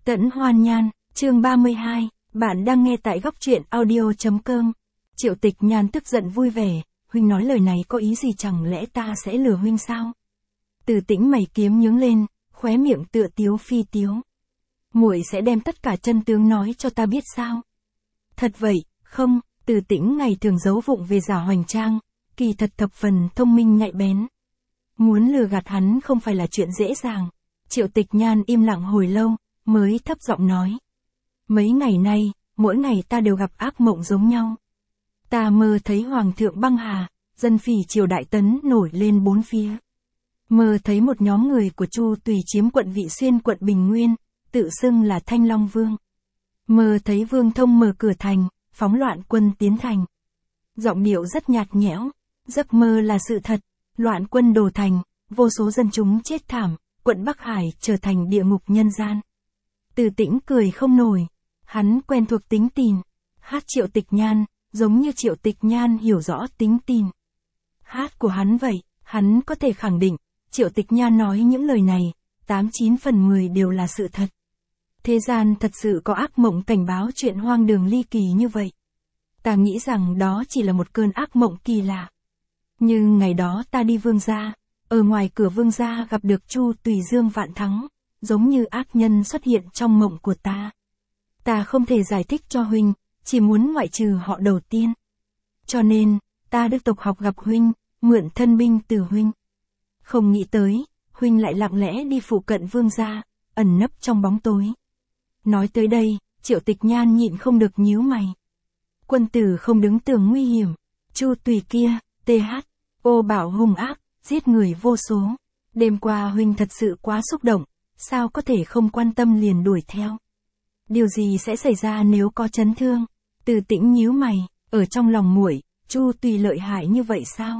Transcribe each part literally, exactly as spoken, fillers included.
Tẫn Hoan Nhan, chương ba mươi hai, bạn đang nghe tại góc truyện audio chấm com. Triệu Tịch Nhan tức giận vui vẻ, huynh nói lời này có ý gì, chẳng lẽ ta sẽ lừa huynh sao? Từ Tĩnh mày kiếm nhướng lên, khóe miệng tựa tiếu phi tiếu. Muội sẽ đem tất cả chân tướng nói cho ta biết sao? Thật vậy, không, Từ Tĩnh ngày thường giấu vụng về giả hoành trang, kỳ thật thập phần thông minh nhạy bén. Muốn lừa gạt hắn không phải là chuyện dễ dàng. Triệu Tịch Nhan im lặng hồi lâu, mới thấp giọng nói. Mấy ngày nay, mỗi ngày ta đều gặp ác mộng giống nhau. Ta mơ thấy Hoàng thượng băng hà, dân phỉ triều đại tấn nổi lên bốn phía. Mơ thấy một nhóm người của Chu Tùy chiếm quận Vị Xuyên quận Bình Nguyên, tự xưng là Thanh Long Vương. Mơ thấy Vương Thông mở cửa thành, phóng loạn quân tiến thành. Giọng điệu rất nhạt nhẽo, giấc mơ là sự thật, loạn quân đổ thành, vô số dân chúng chết thảm, quận Bắc Hải trở thành địa ngục nhân gian. Từ Tĩnh cười không nổi, hắn quen thuộc tính tình. Hát Triệu Tịch Nhan, giống như Triệu Tịch Nhan hiểu rõ tính tình. Hát của hắn vậy, hắn có thể khẳng định, Triệu Tịch Nhan nói những lời này, tám chín phần mười đều là sự thật. Thế gian thật sự có ác mộng cảnh báo chuyện hoang đường ly kỳ như vậy. Ta nghĩ rằng đó chỉ là một cơn ác mộng kỳ lạ. Nhưng ngày đó ta đi Vương gia, ở ngoài cửa Vương gia gặp được Chu Tùy Dương Vạn Thắng, giống như ác nhân xuất hiện trong mộng của ta. Ta không thể giải thích cho huynh, chỉ muốn ngoại trừ họ đầu tiên. Cho nên, ta được tộc học gặp huynh, mượn thân binh từ huynh. Không nghĩ tới, huynh lại lặng lẽ đi phụ cận Vương gia, ẩn nấp trong bóng tối. Nói tới đây, Triệu Tịch Nhan nhịn không được nhíu mày. Quân tử không đứng tường nguy hiểm, Chu Tùy kia, tê hát, ô bảo hung ác, giết người vô số. Đêm qua huynh thật sự quá xúc động, sao có thể không quan tâm liền đuổi theo. Điều gì sẽ xảy ra nếu có chấn thương? Từ Tĩnh nhíu mày, ở trong lòng muội, Chu Tùy lợi hại như vậy sao?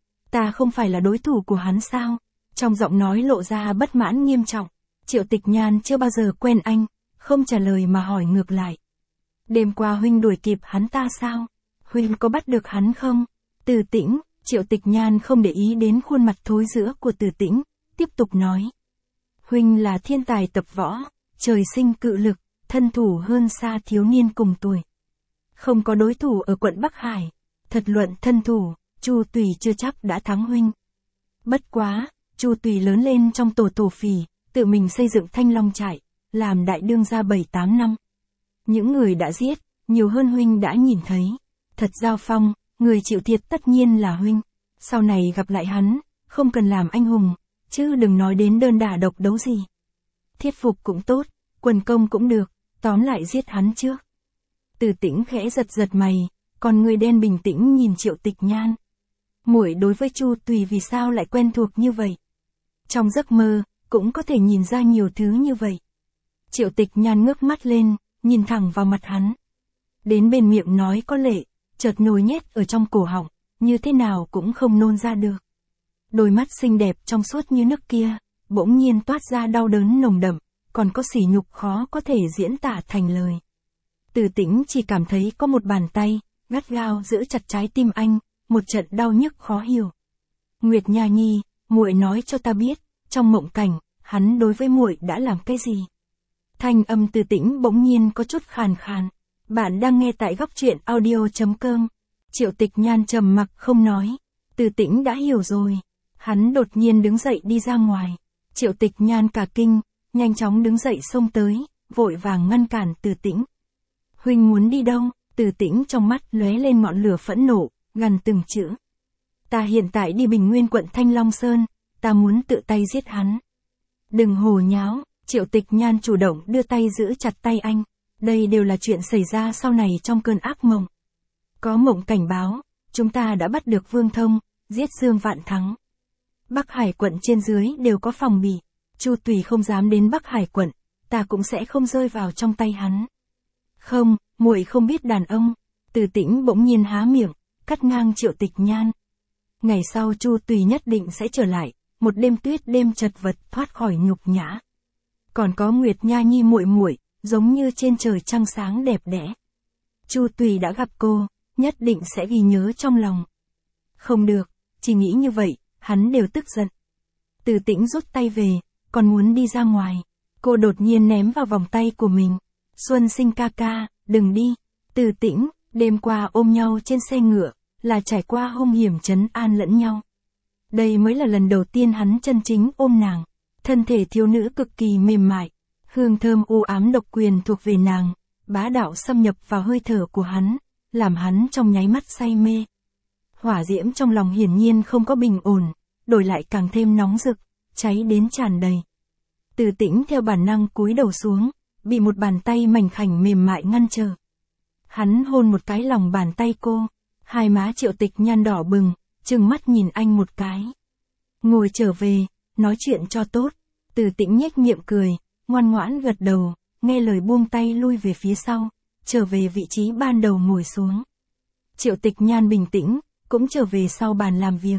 Ta không phải là đối thủ của hắn sao? Trong giọng nói lộ ra bất mãn nghiêm trọng. Triệu Tịch Nhan chưa bao giờ quen anh, không trả lời mà hỏi ngược lại. Đêm qua huynh đuổi kịp hắn ta sao? Huynh có bắt được hắn không? Từ Tĩnh, Triệu Tịch Nhan không để ý đến khuôn mặt thối rữa của Từ Tĩnh, tiếp tục nói. Huynh là thiên tài tập võ, trời sinh cự lực, thân thủ hơn xa thiếu niên cùng tuổi. Không có đối thủ ở quận Bắc Hải, thật luận thân thủ, Chu Tùy chưa chắc đã thắng huynh. Bất quá, Chu Tùy lớn lên trong tổ tổ phỉ, tự mình xây dựng Thanh Long trại, làm đại đương gia bảy tám năm. Những người đã giết, nhiều hơn huynh đã nhìn thấy. Thật giao phong, người chịu thiệt tất nhiên là huynh. Sau này gặp lại hắn, không cần làm anh hùng, chứ đừng nói đến đơn đả độc đấu gì. Thiết phục cũng tốt, quần công cũng được, tóm lại giết hắn trước. Từ Tĩnh khẽ giật giật mày, còn người đen bình tĩnh nhìn Triệu Tịch Nhan. Muội đối với Chu Tùy vì sao lại quen thuộc như vậy? Trong giấc mơ, cũng có thể nhìn ra nhiều thứ như vậy. Triệu Tịch Nhan ngước mắt lên, nhìn thẳng vào mặt hắn. Đến bên miệng nói có lệ, chợt nhồi nhét ở trong cổ họng, như thế nào cũng không nôn ra được. Đôi mắt xinh đẹp trong suốt như nước kia, bỗng nhiên toát ra đau đớn nồng đậm, còn có sỉ nhục khó có thể diễn tả thành lời. Từ Tĩnh chỉ cảm thấy có một bàn tay, gắt gao giữ chặt trái tim anh, một trận đau nhức khó hiểu. Nguyệt Nha Nhi, muội nói cho ta biết, trong mộng cảnh, hắn đối với muội đã làm cái gì? Thanh âm Từ Tĩnh bỗng nhiên có chút khàn khàn. Bạn đang nghe tại góc truyện audio chấm com. Triệu Tịch Nhan trầm mặc không nói. Từ Tĩnh đã hiểu rồi. Hắn đột nhiên đứng dậy đi ra ngoài. Triệu Tịch Nhan cả kinh, nhanh chóng đứng dậy xông tới, vội vàng ngăn cản Từ Tĩnh. Huynh muốn đi đâu? Từ Tĩnh trong mắt lóe lên ngọn lửa phẫn nộ, gằn từng chữ. Ta hiện tại đi Bình Nguyên quận Thanh Long Sơn, ta muốn tự tay giết hắn. Đừng hồ nháo, Triệu Tịch Nhan chủ động đưa tay giữ chặt tay anh. Đây đều là chuyện xảy ra sau này trong cơn ác mộng. Có mộng cảnh báo, chúng ta đã bắt được Vương Thông, giết Dương Vạn Thắng. Bắc Hải quận trên dưới đều có phòng bị. Chu Tùy không dám đến Bắc Hải quận, ta cũng sẽ không rơi vào trong tay hắn. Không, muội không biết đàn ông. Từ Tĩnh bỗng nhiên há miệng, cắt ngang Triệu Tịch Nhan. Ngày sau Chu Tùy nhất định sẽ trở lại, một đêm tuyết đêm chật vật thoát khỏi nhục nhã. Còn có Nguyệt Nha Nhi muội muội, giống như trên trời trăng sáng đẹp đẽ. Chu Tùy đã gặp cô, nhất định sẽ ghi nhớ trong lòng. Không được, chỉ nghĩ như vậy, hắn đều tức giận. Từ Tĩnh rút tay về, còn muốn đi ra ngoài. Cô đột nhiên ném vào vòng tay của mình. Xuân Sinh ca ca, đừng đi. Từ Tĩnh, đêm qua ôm nhau trên xe ngựa, là trải qua hung hiểm trấn an lẫn nhau. Đây mới là lần đầu tiên hắn chân chính ôm nàng. Thân thể thiếu nữ cực kỳ mềm mại. Hương thơm u ám độc quyền thuộc về nàng, bá đạo xâm nhập vào hơi thở của hắn, làm hắn trong nháy mắt say mê. Hỏa diễm trong lòng hiển nhiên không có bình ổn, đổi lại càng thêm nóng rực, cháy đến tràn đầy. Từ Tĩnh theo bản năng cúi đầu xuống, bị một bàn tay mảnh khảnh mềm mại ngăn trở. Hắn hôn một cái lòng bàn tay cô, hai má Triệu Tịch Nhan đỏ bừng, trừng mắt nhìn anh một cái. Ngồi trở về, nói chuyện cho tốt. Từ Tĩnh nhếch miệng cười, ngoan ngoãn gật đầu, nghe lời buông tay lui về phía sau, trở về vị trí ban đầu ngồi xuống. Triệu Tịch Nhan bình tĩnh, cũng trở về sau bàn làm việc.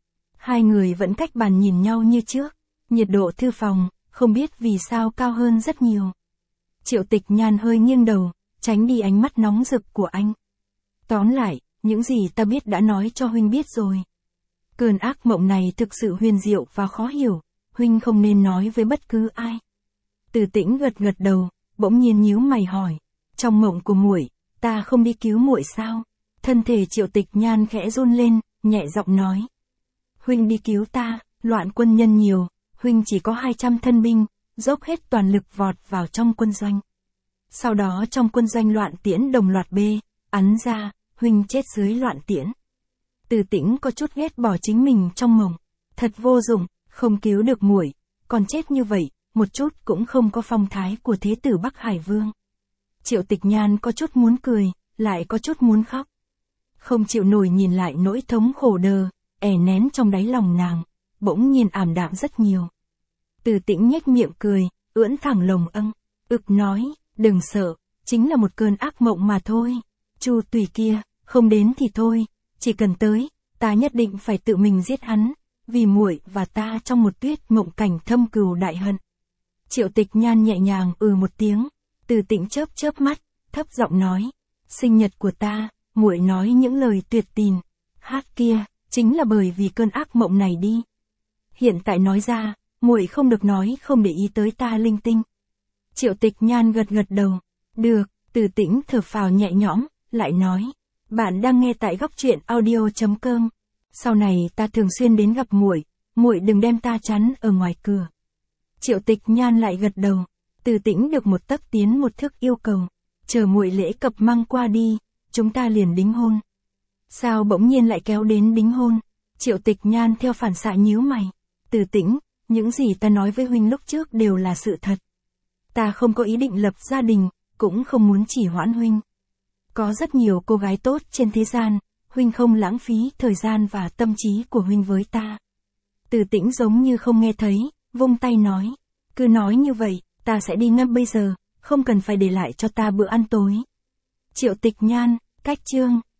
Hai người vẫn cách bàn nhìn nhau như trước, nhiệt độ thư phòng, không biết vì sao cao hơn rất nhiều. Triệu Tịch Nhan hơi nghiêng đầu, tránh đi ánh mắt nóng rực của anh. Tóm lại, những gì ta biết đã nói cho huynh biết rồi. Cơn ác mộng này thực sự huyền diệu và khó hiểu, huynh không nên nói với bất cứ ai. Từ Tĩnh gật gật đầu, bỗng nhiên nhíu mày hỏi, trong mộng của muội, ta không đi cứu muội sao? Thân thể Triệu Tịch Nhan khẽ run lên, nhẹ giọng nói. Huynh đi cứu ta, loạn quân nhân nhiều, huynh chỉ có hai trăm thân binh, dốc hết toàn lực vọt vào trong quân doanh. Sau đó trong quân doanh loạn tiễn đồng loạt bê, ắn ra, huynh chết dưới loạn tiễn. Từ Tĩnh có chút ghét bỏ chính mình trong mộng, thật vô dụng, không cứu được muội, còn chết như vậy, một chút cũng không có phong thái của thế tử Bắc Hải Vương. Triệu Tịch Nhan có chút muốn cười, lại có chút muốn khóc. Không chịu nổi nhìn lại nỗi thống khổ đờ, ẻ nén trong đáy lòng nàng, bỗng nhiên ảm đạm rất nhiều. Từ Tĩnh nhếch miệng cười, ưỡn thẳng lồng âng, ực nói, đừng sợ, chính là một cơn ác mộng mà thôi. Chu Tùy kia, không đến thì thôi, chỉ cần tới, ta nhất định phải tự mình giết hắn, vì muội và ta trong một tuyết mộng cảnh thâm cừu đại hận. Triệu Tịch Nhan nhẹ nhàng ừ một tiếng, Từ Tĩnh chớp chớp mắt, thấp giọng nói, sinh nhật của ta, muội nói những lời tuyệt tình, hát kia, chính là bởi vì cơn ác mộng này đi. Hiện tại nói ra, muội không được nói không để ý tới ta linh tinh. Triệu Tịch Nhan gật gật đầu, được. Từ Tĩnh thở phào nhẹ nhõm, lại nói, bạn đang nghe tại góc truyện audio chấm com. Sau này ta thường xuyên đến gặp muội, muội đừng đem ta chắn ở ngoài cửa. Triệu Tịch Nhan lại gật đầu. Từ Tĩnh được một tấc tiến một thước yêu cầu, chờ muội lễ cập măng qua đi, chúng ta liền đính hôn. Sao bỗng nhiên lại kéo đến đính hôn? Triệu Tịch Nhan theo phản xạ nhíu mày. Từ Tĩnh, những gì ta nói với huynh lúc trước đều là sự thật. Ta không có ý định lập gia đình, cũng không muốn chỉ hoãn huynh. Có rất nhiều cô gái tốt trên thế gian, huynh không lãng phí thời gian và tâm trí của huynh với ta. Từ Tĩnh giống như không nghe thấy, vung tay nói, cứ nói như vậy, ta sẽ đi ngay bây giờ, không cần phải để lại cho ta bữa ăn tối. Triệu Tịch Nhan, cách chương.